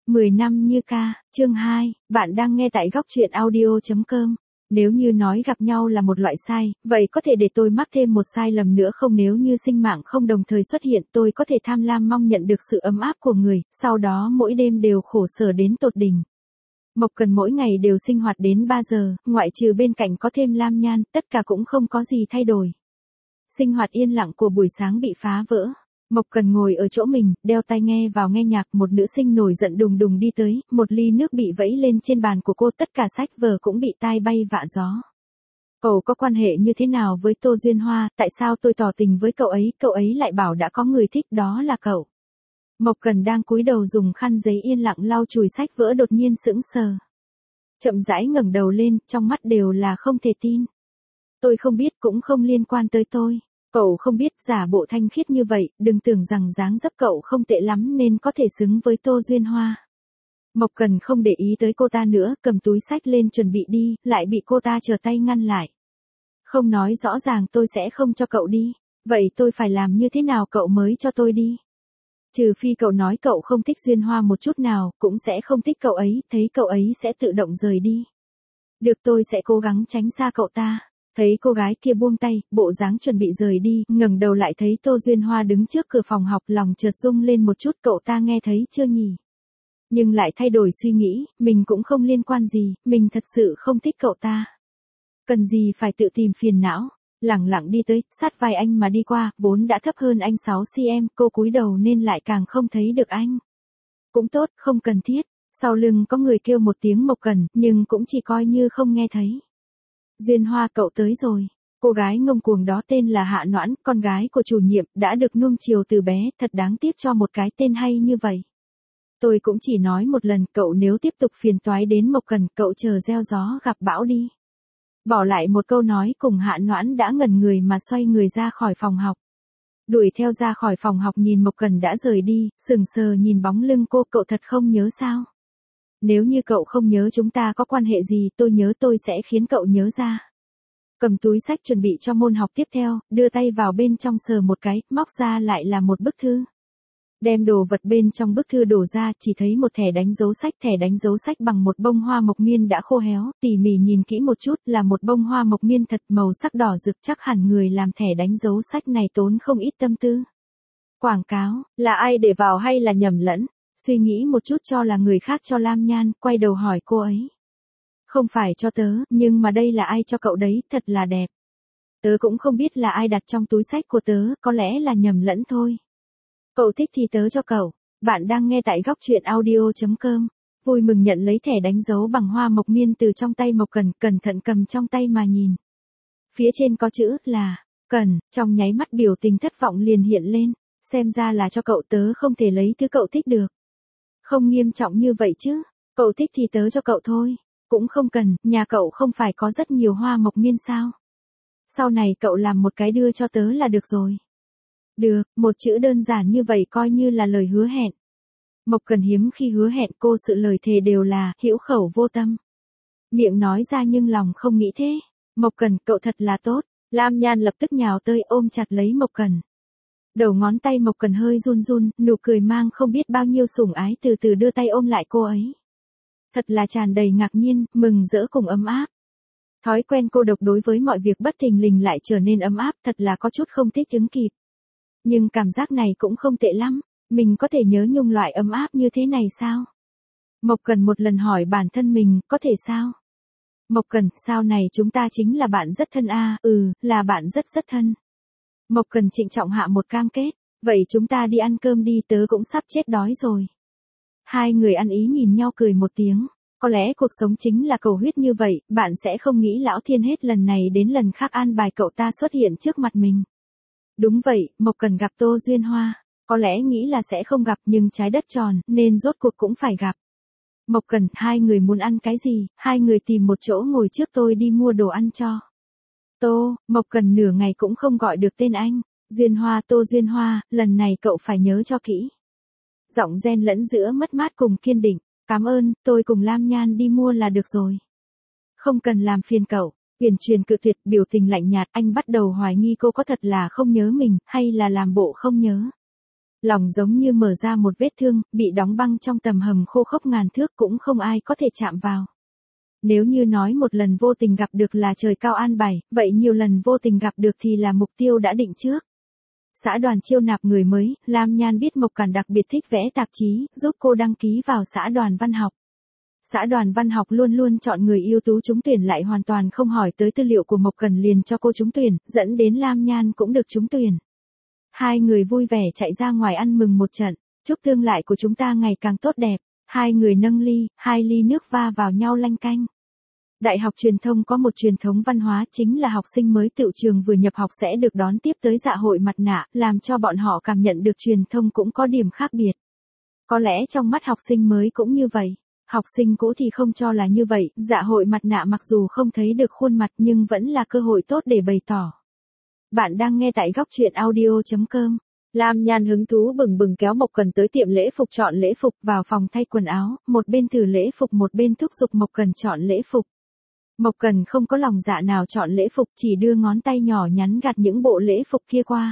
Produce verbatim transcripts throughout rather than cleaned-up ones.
mười năm như ca, chương hai, bạn đang nghe tại góc truyện audio chấm com. Nếu như nói gặp nhau là một loại sai, vậy có thể để tôi mắc thêm một sai lầm nữa không? Nếu như sinh mạng không đồng thời xuất hiện, tôi có thể tham lam mong nhận được sự ấm áp của người, sau đó mỗi đêm đều khổ sở đến tột đỉnh. Mộc Cần mỗi ngày đều sinh hoạt đến ba giờ, ngoại trừ bên cạnh có thêm Lam Nhan, tất cả cũng không có gì thay đổi. Sinh hoạt yên lặng của buổi sáng bị phá vỡ. Mộc Cần ngồi ở chỗ mình, đeo tai nghe vào nghe nhạc, một nữ sinh nổi giận đùng đùng đi tới, một ly nước bị vẫy lên trên bàn của cô, tất cả sách vở cũng bị tai bay vạ gió. Cậu có quan hệ như thế nào với Tô Duyên Hoa, tại sao tôi tỏ tình với cậu ấy, cậu ấy lại bảo đã có người thích, đó là cậu. Mộc Cần đang cúi đầu dùng khăn giấy yên lặng lau chùi sách vỡ đột nhiên sững sờ. Chậm rãi ngẩng đầu lên, trong mắt đều là không thể tin. Tôi không biết, cũng không liên quan tới tôi. Cậu không biết, giả bộ thanh khiết như vậy, đừng tưởng rằng dáng dấp cậu không tệ lắm nên có thể xứng với Tô Duyên Hoa. Mộc Cần không để ý tới cô ta nữa, cầm túi sách lên chuẩn bị đi, lại bị cô ta trở tay ngăn lại. Không nói rõ ràng tôi sẽ không cho cậu đi, vậy tôi phải làm như thế nào cậu mới cho tôi đi? Trừ phi cậu nói cậu không thích Duyên Hoa một chút nào, cũng sẽ không thích cậu ấy, thấy cậu ấy sẽ tự động rời đi. Được, tôi sẽ cố gắng tránh xa cậu ta. Thấy cô gái kia buông tay, bộ dáng chuẩn bị rời đi, ngẩng đầu lại thấy Tô Duyên Hoa đứng trước cửa phòng học, lòng chợt rung lên một chút, cậu ta nghe thấy chưa nhỉ? Nhưng lại thay đổi suy nghĩ, mình cũng không liên quan gì, mình thật sự không thích cậu ta. Cần gì phải tự tìm phiền não, lẳng lặng đi tới, sát vai anh mà đi qua, vốn đã thấp hơn anh sáu xăng-ti-mét, cô cúi đầu nên lại càng không thấy được anh. Cũng tốt, không cần thiết, sau lưng có người kêu một tiếng Mộc Cần, nhưng cũng chỉ coi như không nghe thấy. Duyên Hoa, cậu tới rồi. Cô gái ngông cuồng đó tên là Hạ Noãn, con gái của chủ nhiệm, đã được nuông chiều từ bé, thật đáng tiếc cho một cái tên hay như vậy. Tôi cũng chỉ nói một lần, cậu nếu tiếp tục phiền toái đến Mộc Cần, cậu chờ gieo gió gặp bão đi. Bỏ lại một câu nói cùng Hạ Noãn đã ngẩn người mà xoay người ra khỏi phòng học. Đuổi theo ra khỏi phòng học nhìn Mộc Cần đã rời đi, sừng sờ nhìn bóng lưng cô, cậu thật không nhớ sao? Nếu như cậu không nhớ chúng ta có quan hệ gì, tôi nhớ tôi sẽ khiến cậu nhớ ra. Cầm túi sách chuẩn bị cho môn học tiếp theo, đưa tay vào bên trong sờ một cái, móc ra lại là một bức thư. Đem đồ vật bên trong bức thư đổ ra, chỉ thấy một thẻ đánh dấu sách, thẻ đánh dấu sách bằng một bông hoa mộc miên đã khô héo, tỉ mỉ nhìn kỹ một chút là một bông hoa mộc miên thật, màu sắc đỏ rực, chắc hẳn người làm thẻ đánh dấu sách này tốn không ít tâm tư. Quảng cáo, là ai để vào hay là nhầm lẫn? Suy nghĩ một chút cho là người khác cho Lam Nhan, quay đầu hỏi cô ấy. Không phải cho tớ, nhưng mà đây là ai cho cậu đấy, thật là đẹp. Tớ cũng không biết là ai đặt trong túi sách của tớ, có lẽ là nhầm lẫn thôi. Cậu thích thì tớ cho cậu. Bạn đang nghe tại góc truyện audio chấm com. Vui mừng nhận lấy thẻ đánh dấu bằng hoa mộc miên từ trong tay Mộc Cần, cẩn thận cầm trong tay mà nhìn. Phía trên có chữ là Cần, trong nháy mắt biểu tình thất vọng liền hiện lên, xem ra là cho cậu, tớ không thể lấy thứ cậu thích được. Không nghiêm trọng như vậy chứ, cậu thích thì tớ cho cậu thôi, cũng không cần, nhà cậu không phải có rất nhiều hoa mộc miên sao? Sau này cậu làm một cái đưa cho tớ là được rồi. Được, một chữ đơn giản như vậy coi như là lời hứa hẹn. Mộc Cần hiếm khi hứa hẹn, cô sự lời thề đều là hữu khẩu vô tâm. Miệng nói ra nhưng lòng không nghĩ thế. Mộc Cần, cậu thật là tốt. Lam Nhan lập tức nhào tới ôm chặt lấy Mộc Cần. Đầu ngón tay Mộc Cần hơi run run, nụ cười mang không biết bao nhiêu sủng ái từ từ đưa tay ôm lại cô ấy. Thật là tràn đầy ngạc nhiên, mừng rỡ cùng ấm áp. Thói quen cô độc đối với mọi việc bất thình lình lại trở nên ấm áp, thật là có chút không thích ứng kịp. Nhưng cảm giác này cũng không tệ lắm, mình có thể nhớ nhung loại ấm áp như thế này sao? Mộc Cần một lần hỏi bản thân mình, có thể sao? Mộc Cần, sau này chúng ta chính là bạn rất thân a, à, ừ, là bạn rất rất thân. Mộc Cần trịnh trọng hạ một cam kết, vậy chúng ta đi ăn cơm đi, tớ cũng sắp chết đói rồi. Hai người ăn ý nhìn nhau cười một tiếng, có lẽ cuộc sống chính là cầu huyết như vậy, bạn sẽ không nghĩ lão thiên hết lần này đến lần khác an bài cậu ta xuất hiện trước mặt mình. Đúng vậy, Mộc Cần gặp Tô Duyên Hoa, có lẽ nghĩ là sẽ không gặp nhưng trái đất tròn, nên rốt cuộc cũng phải gặp. Mộc Cần, hai người muốn ăn cái gì, hai người tìm một chỗ ngồi trước tôi đi mua đồ ăn cho. Tô, Mộc Cần nửa ngày cũng không gọi được tên anh. Duyên Hoa, Tô Duyên Hoa, lần này cậu phải nhớ cho kỹ. Giọng ren lẫn giữa mất mát cùng kiên định. Cảm ơn, tôi cùng Lam Nhan đi mua là được rồi. Không cần làm phiền cậu. Uyển Truyền cự tuyệt, biểu tình lạnh nhạt, anh bắt đầu hoài nghi cô có thật là không nhớ mình, hay là làm bộ không nhớ. Lòng giống như mở ra một vết thương, bị đóng băng trong tầm hầm khô khốc ngàn thước cũng không ai có thể chạm vào. Nếu như nói một lần vô tình gặp được là trời cao an bài, vậy nhiều lần vô tình gặp được thì là mục tiêu đã định trước. Xã đoàn chiêu nạp người mới, Lam Nhan biết Mộc Cẩn đặc biệt thích vẽ tạp chí, giúp cô đăng ký vào xã đoàn văn học. Xã đoàn văn học luôn luôn chọn người ưu tú trúng tuyển lại hoàn toàn không hỏi tới tư liệu của Mộc Cẩn liền cho cô trúng tuyển, dẫn đến Lam Nhan cũng được trúng tuyển. Hai người vui vẻ chạy ra ngoài ăn mừng một trận, chúc tương lai của chúng ta ngày càng tốt đẹp. Hai người nâng ly, hai ly nước va vào nhau lanh canh. Đại học truyền thông có một truyền thống văn hóa chính là học sinh mới tựu trường vừa nhập học sẽ được đón tiếp tới dạ hội mặt nạ, làm cho bọn họ cảm nhận được truyền thông cũng có điểm khác biệt. Có lẽ trong mắt học sinh mới cũng như vậy. Học sinh cũ thì không cho là như vậy, dạ hội mặt nạ mặc dù không thấy được khuôn mặt nhưng vẫn là cơ hội tốt để bày tỏ. Bạn đang nghe tại góc truyện audio chấm com. Lam Nhan hứng thú bừng bừng kéo Mộc Cẩn tới tiệm lễ phục chọn lễ phục vào phòng thay quần áo, một bên thử lễ phục một bên thúc giục Mộc Cẩn chọn lễ phục. Mộc Cẩn không có lòng dạ nào chọn lễ phục chỉ đưa ngón tay nhỏ nhắn gạt những bộ lễ phục kia qua.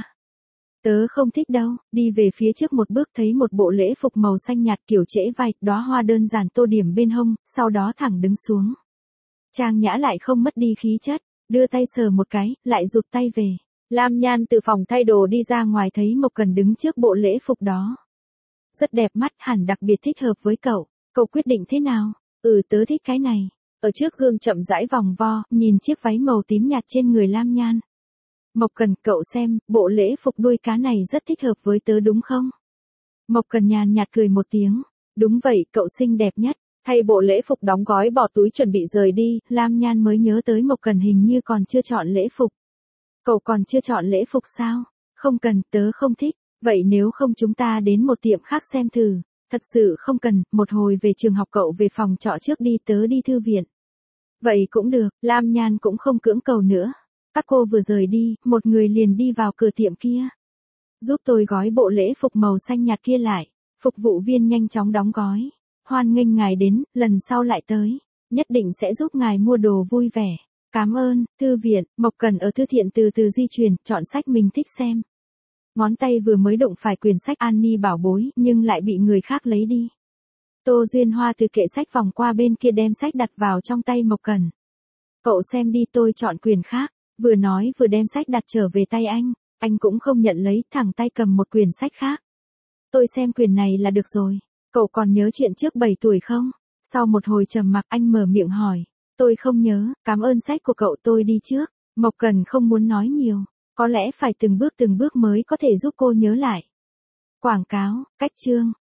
Tớ không thích đâu, đi về phía trước một bước thấy một bộ lễ phục màu xanh nhạt kiểu trễ vai, đóa hoa đơn giản tô điểm bên hông, sau đó thẳng đứng xuống. Trang nhã lại không mất đi khí chất, đưa tay sờ một cái, lại rụt tay về. Lam Nhan từ phòng thay đồ đi ra ngoài thấy Mộc Cẩn đứng trước bộ lễ phục đó. Rất đẹp mắt, hẳn đặc biệt thích hợp với cậu. Cậu quyết định thế nào? Ừ, tớ thích cái này. Ở trước gương chậm rãi vòng vo, nhìn chiếc váy màu tím nhạt trên người Lam Nhan. Mộc Cẩn, cậu xem, bộ lễ phục đuôi cá này rất thích hợp với tớ đúng không? Mộc Cẩn nhàn nhạt cười một tiếng. Đúng vậy, cậu xinh đẹp nhất. Thay bộ lễ phục đóng gói bỏ túi chuẩn bị rời đi, Lam Nhan mới nhớ tới Mộc Cẩn hình như còn chưa chọn lễ phục. Cậu còn chưa chọn lễ phục sao? Không cần, tớ không thích. Vậy nếu không chúng ta đến một tiệm khác xem thử. Thật sự không cần, một hồi về trường học cậu về phòng trọ trước đi, tớ đi thư viện. Vậy cũng được, Lam Nhan cũng không cưỡng cầu nữa. Các cô vừa rời đi, một người liền đi vào cửa tiệm kia. Giúp tôi gói bộ lễ phục màu xanh nhạt kia lại. Phục vụ viên nhanh chóng đóng gói. Hoan nghênh ngài đến, lần sau lại tới. Nhất định sẽ giúp ngài mua đồ vui vẻ. Cảm ơn, thư viện. Mộc Cẩn ở thư viện từ từ di chuyển, chọn sách mình thích xem. Ngón tay vừa mới đụng phải quyển sách Annie bảo bối, nhưng lại bị người khác lấy đi. Tô Duyên Hoa từ kệ sách vòng qua bên kia đem sách đặt vào trong tay Mộc Cẩn. Cậu xem đi, tôi chọn quyển khác. Vừa nói vừa đem sách đặt trở về tay anh. Anh cũng không nhận lấy, thẳng tay cầm một quyển sách khác. Tôi xem quyển này là được rồi. Cậu còn nhớ chuyện trước bảy tuổi không? Sau một hồi trầm mặc anh mở miệng hỏi. Tôi không nhớ, cảm ơn sách của cậu, tôi đi trước. Mộc Cẩn không muốn nói nhiều. Có lẽ phải từng bước từng bước mới có thể giúp cô nhớ lại. Quảng cáo, cách chương.